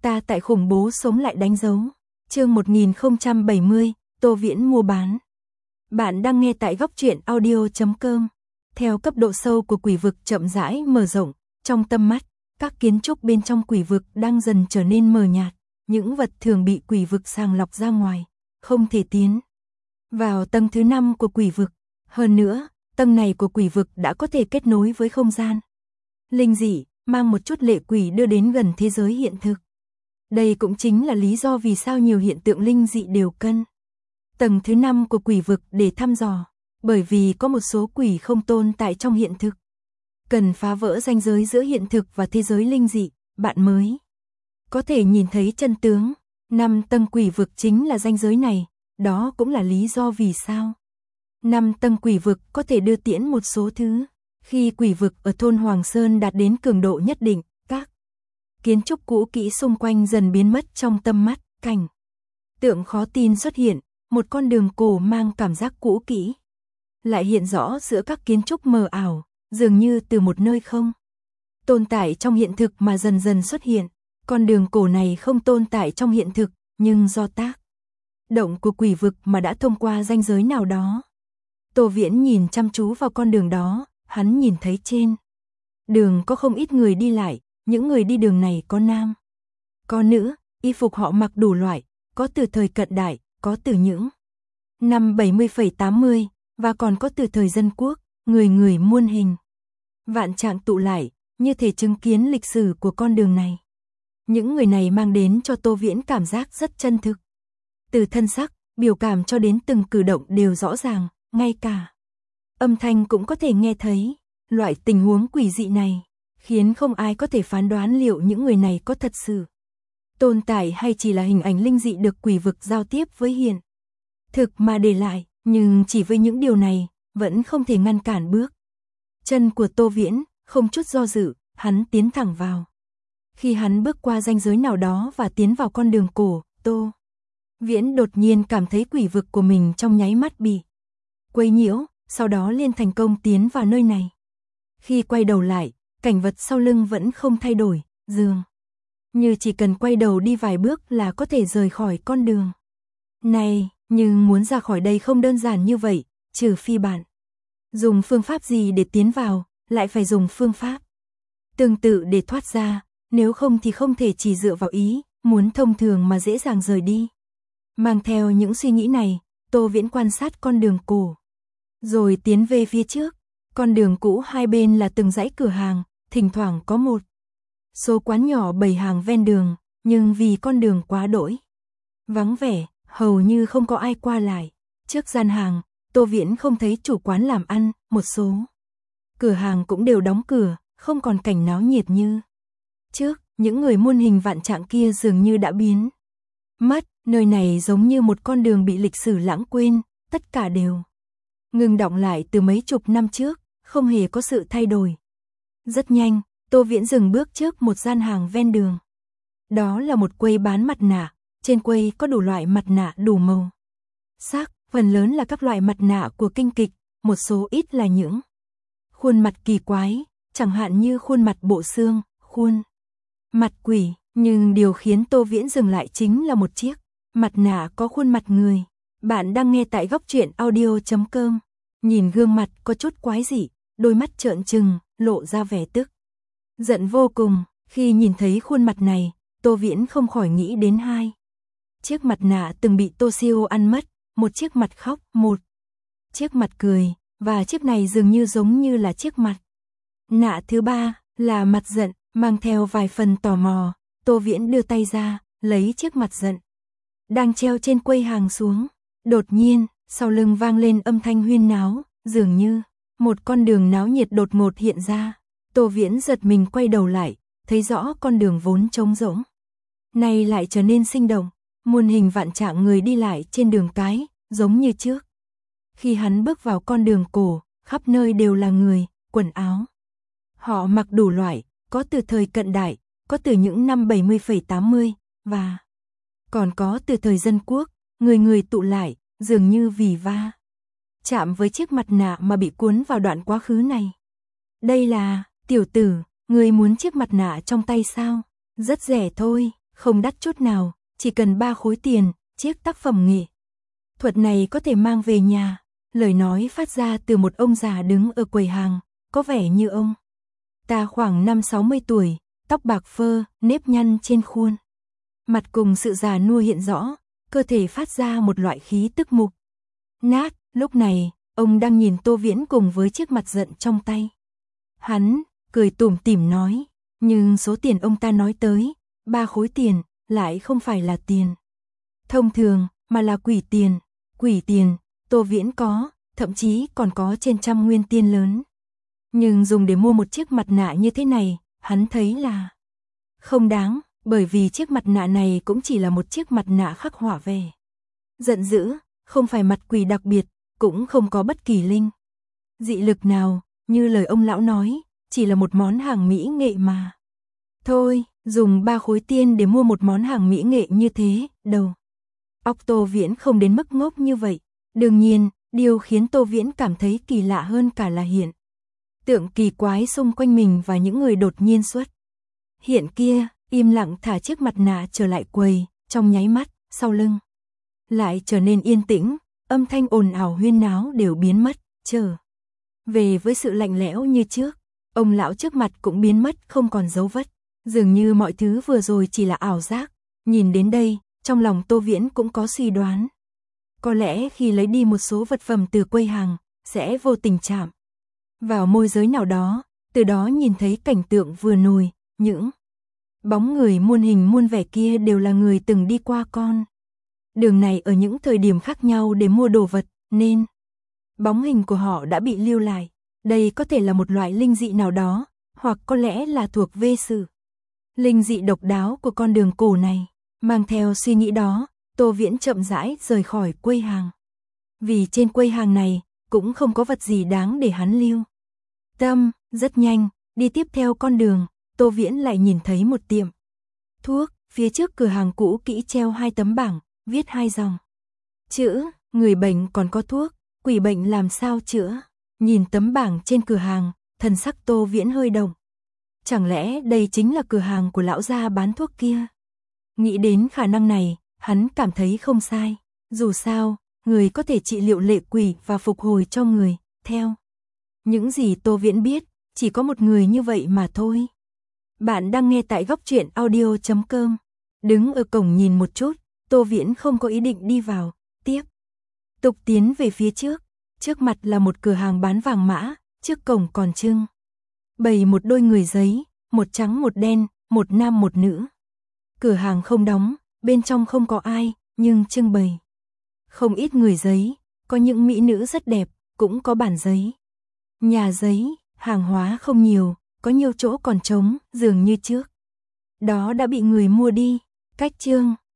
Ta tại khủng bố sống lại đánh dấu. Chương 1070, Tô Viễn mua bán. Bạn đang nghe tại góc truyện audio.com. Theo cấp độ sâu của quỷ vực chậm rãi mở rộng, trong tâm mắt, các kiến trúc bên trong quỷ vực đang dần trở nên mờ nhạt, những vật thường bị quỷ vực sàng lọc ra ngoài, không thể tiến vào tầng thứ 5 của quỷ vực. Hơn nữa, tầng này của quỷ vực đã có thể kết nối với không gian linh dị, mang một chút lệ quỷ đưa đến gần thế giới hiện thực. Đây cũng chính là lý do vì sao nhiều hiện tượng linh dị đều cân tầng thứ 5 của quỷ vực để thăm dò, bởi vì có một số quỷ không tồn tại trong hiện thực. Cần phá vỡ ranh giới giữa hiện thực và thế giới linh dị, bạn mới có thể nhìn thấy chân tướng. 5 tầng quỷ vực chính là ranh giới này, đó cũng là lý do vì sao 5 tầng quỷ vực có thể đưa tiễn một số thứ. Khi quỷ vực ở thôn Hoàng Sơn đạt đến cường độ nhất định, các kiến trúc cũ kỹ xung quanh dần biến mất trong tâm mắt, cảnh tượng khó tin xuất hiện, một con đường cổ mang cảm giác cũ kỹ lại hiện rõ giữa các kiến trúc mờ ảo, dường như từ một nơi không tồn tại trong hiện thực mà dần dần xuất hiện. Con đường cổ này không tồn tại trong hiện thực, nhưng do tác động của quỷ vực mà đã thông qua ranh giới nào đó. Tô Viễn nhìn chăm chú vào con đường đó, hắn nhìn thấy trên đường có không ít người đi lại, những người đi đường này có nam, có nữ, y phục họ mặc đủ loại, có từ thời cận đại, có từ những năm 70-80, và còn có từ thời dân quốc, người người muôn hình vạn trạng tụ lại, như thể chứng kiến lịch sử của con đường này. Những người này mang đến cho Tô Viễn cảm giác rất chân thực. Từ thân sắc, biểu cảm cho đến từng cử động đều rõ ràng, ngay cả âm thanh cũng có thể nghe thấy. Loại tình huống quỷ dị này khiến không ai có thể phán đoán liệu những người này có thật sự tồn tại hay chỉ là hình ảnh linh dị được quỷ vực giao tiếp với hiện thực mà để lại. Nhưng chỉ với những điều này vẫn không thể ngăn cản bước chân của Tô Viễn. Không chút do dự, hắn tiến thẳng vào. Khi hắn bước qua ranh giới nào đó và tiến vào con đường cổ, Tô Viễn đột nhiên cảm thấy quỷ vực của mình trong nháy mắt bị quấy nhiễu, sau đó liền thành công tiến vào nơi này. Khi quay đầu lại, cảnh vật sau lưng vẫn không thay đổi, dường như chỉ cần quay đầu đi vài bước là có thể rời khỏi con đường này. Nhưng muốn ra khỏi đây không đơn giản như vậy, trừ phi bạn dùng phương pháp gì để tiến vào, lại phải dùng phương pháp tương tự để thoát ra, nếu không thì không thể chỉ dựa vào ý muốn thông thường mà dễ dàng rời đi. Mang theo những suy nghĩ này, Tô Viễn quan sát con đường cổ, rồi tiến về phía trước. Con đường cũ hai bên là từng dãy cửa hàng, thỉnh thoảng có một số quán nhỏ bày hàng ven đường, nhưng vì con đường quá đỗi vắng vẻ, hầu như không có ai qua lại. Trước gian hàng, Tô Viễn không thấy chủ quán làm ăn, một số cửa hàng cũng đều đóng cửa, không còn cảnh náo nhiệt như trước. Những người muôn hình vạn trạng kia dường như đã biến mất, nơi này giống như một con đường bị lịch sử lãng quên, tất cả đều ngừng đọng lại từ mấy chục năm trước, không hề có sự thay đổi. Rất nhanh, Tô Viễn dừng bước trước một gian hàng ven đường. Đó là một quầy bán mặt nạ, trên quầy có đủ loại mặt nạ đủ màu sắc, phần lớn là các loại mặt nạ của kinh kịch, một số ít là những khuôn mặt kỳ quái, chẳng hạn như khuôn mặt bộ xương, khuôn mặt quỷ. Nhưng điều khiến Tô Viễn dừng lại chính là một chiếc mặt nạ có khuôn mặt người. Bạn đang nghe tại góc truyện audio.com. Nhìn gương mặt có chút quái dị, đôi mắt trợn trừng, lộ ra vẻ tức giận vô cùng. Khi nhìn thấy khuôn mặt này, Tô Viễn không khỏi nghĩ đến hai chiếc mặt nạ từng bị Toshio ăn mất, một chiếc mặt khóc, một chiếc mặt cười, và chiếc này dường như giống như là chiếc mặt nạ thứ ba, là mặt giận. Mang theo vài phần tò mò, Tô Viễn đưa tay ra, lấy chiếc mặt giận đang treo trên quầy hàng xuống. Đột nhiên, sau lưng vang lên âm thanh huyên náo, dường như một con đường náo nhiệt đột ngột hiện ra. Tô Viễn giật mình quay đầu lại, thấy rõ con đường vốn trống rỗng nay lại trở nên sinh động, muôn hình vạn trạng người đi lại trên đường cái, giống như trước. Khi hắn bước vào con đường cổ, khắp nơi đều là người, quần áo họ mặc đủ loại, có từ thời cận đại, có từ những năm 70-80, và còn có từ thời dân quốc. Người người tụ lại, dường như vì va chạm với chiếc mặt nạ mà bị cuốn vào đoạn quá khứ này. Đây là, tiểu tử, người muốn chiếc mặt nạ trong tay sao? Rất rẻ thôi, Không đắt chút nào, chỉ cần 3 khối tiền, chiếc tác phẩm nghệ thuật này có thể mang về nhà. Lời nói phát ra từ một ông già đứng ở quầy hàng, có vẻ như ông ta khoảng 50-60 tuổi, tóc bạc phơ, nếp nhăn trên khuôn mặt cùng sự già nua hiện rõ, cơ thể phát ra một loại khí tức mục nát. Lúc này, ông đang nhìn Tô Viễn cùng với chiếc mặt giận trong tay. Hắn cười tủm tỉm nói, nhưng số tiền ông ta nói tới, 3 khối tiền, lại không phải là tiền thông thường, mà là quỷ tiền. Quỷ tiền, Tô Viễn có, thậm chí còn có trên 100 nguyên tiền lớn. Nhưng dùng để mua một chiếc mặt nạ như thế này, hắn thấy là không đáng, bởi vì chiếc mặt nạ này cũng chỉ là một chiếc mặt nạ khắc họa về giận dữ, không phải mặt quỷ đặc biệt, cũng không có bất kỳ linh dị lực nào, như lời ông lão nói, chỉ là một món hàng mỹ nghệ mà thôi. Dùng 3 khối tiền để mua một món hàng mỹ nghệ như thế, đầu óc Tô Viễn không đến mức ngốc như vậy. Đương nhiên, điều khiến Tô Viễn cảm thấy kỳ lạ hơn cả là hiện tượng kỳ quái xung quanh mình và những người đột nhiên xuất hiện kia, im lặng thả chiếc mặt nạ trở lại quầy, trong nháy mắt, sau lưng lại trở nên yên tĩnh, âm thanh ồn ào huyên náo đều biến mất, trở về với sự lạnh lẽo như trước. Ông lão trước mặt cũng biến mất không còn dấu vết, dường như mọi thứ vừa rồi chỉ là ảo giác. Nhìn đến đây, trong lòng Tô Viễn cũng có suy đoán. Có lẽ khi lấy đi một số vật phẩm từ quầy hàng, sẽ vô tình chạm vào môi giới nào đó, từ đó nhìn thấy cảnh tượng vừa nổi, những bóng người muôn hình muôn vẻ kia đều là người từng đi qua con đường này ở những thời điểm khác nhau để mua đồ vật, nên bóng hình của họ đã bị lưu lại. Đây có thể là một loại linh dị nào đó, hoặc có lẽ là thuộc về sự linh dị độc đáo của con đường cổ này. Mang theo suy nghĩ đó, Tô Viễn chậm rãi rời khỏi quầy hàng. Vì trên quầy hàng này, cũng không có vật gì đáng để hắn lưu tâm. Rất nhanh, đi tiếp theo con đường, Tô Viễn lại nhìn thấy một tiệm thuốc. Phía trước cửa hàng cũ kỹ treo 2 tấm bảng, viết 2 dòng chữ, người bệnh còn có thuốc, quỷ bệnh làm sao chữa. Nhìn tấm bảng trên cửa hàng, thần sắc Tô Viễn hơi động. Chẳng lẽ đây chính là cửa hàng của lão gia bán thuốc kia? Nghĩ đến khả năng này, hắn cảm thấy không sai. Dù sao, người có thể trị liệu lệ quỷ và phục hồi cho người, theo những gì Tô Viễn biết, chỉ có một người như vậy mà thôi. Bạn đang nghe tại Góc Truyện Audio.com. Đứng ở cổng nhìn một chút, Tô Viễn không có ý định đi vào, tiếp tục tiến về phía trước. Trước mặt là một cửa hàng bán vàng mã, trước cổng còn trưng bày một đôi người giấy, một trắng một đen, một nam một nữ. Cửa hàng không đóng, bên trong không có ai, nhưng trưng bày không ít người giấy, có những mỹ nữ rất đẹp, cũng có bản giấy, nhà giấy. Hàng hóa không nhiều, có nhiều chỗ còn trống, dường như trước đó đã bị người mua đi. Cách chương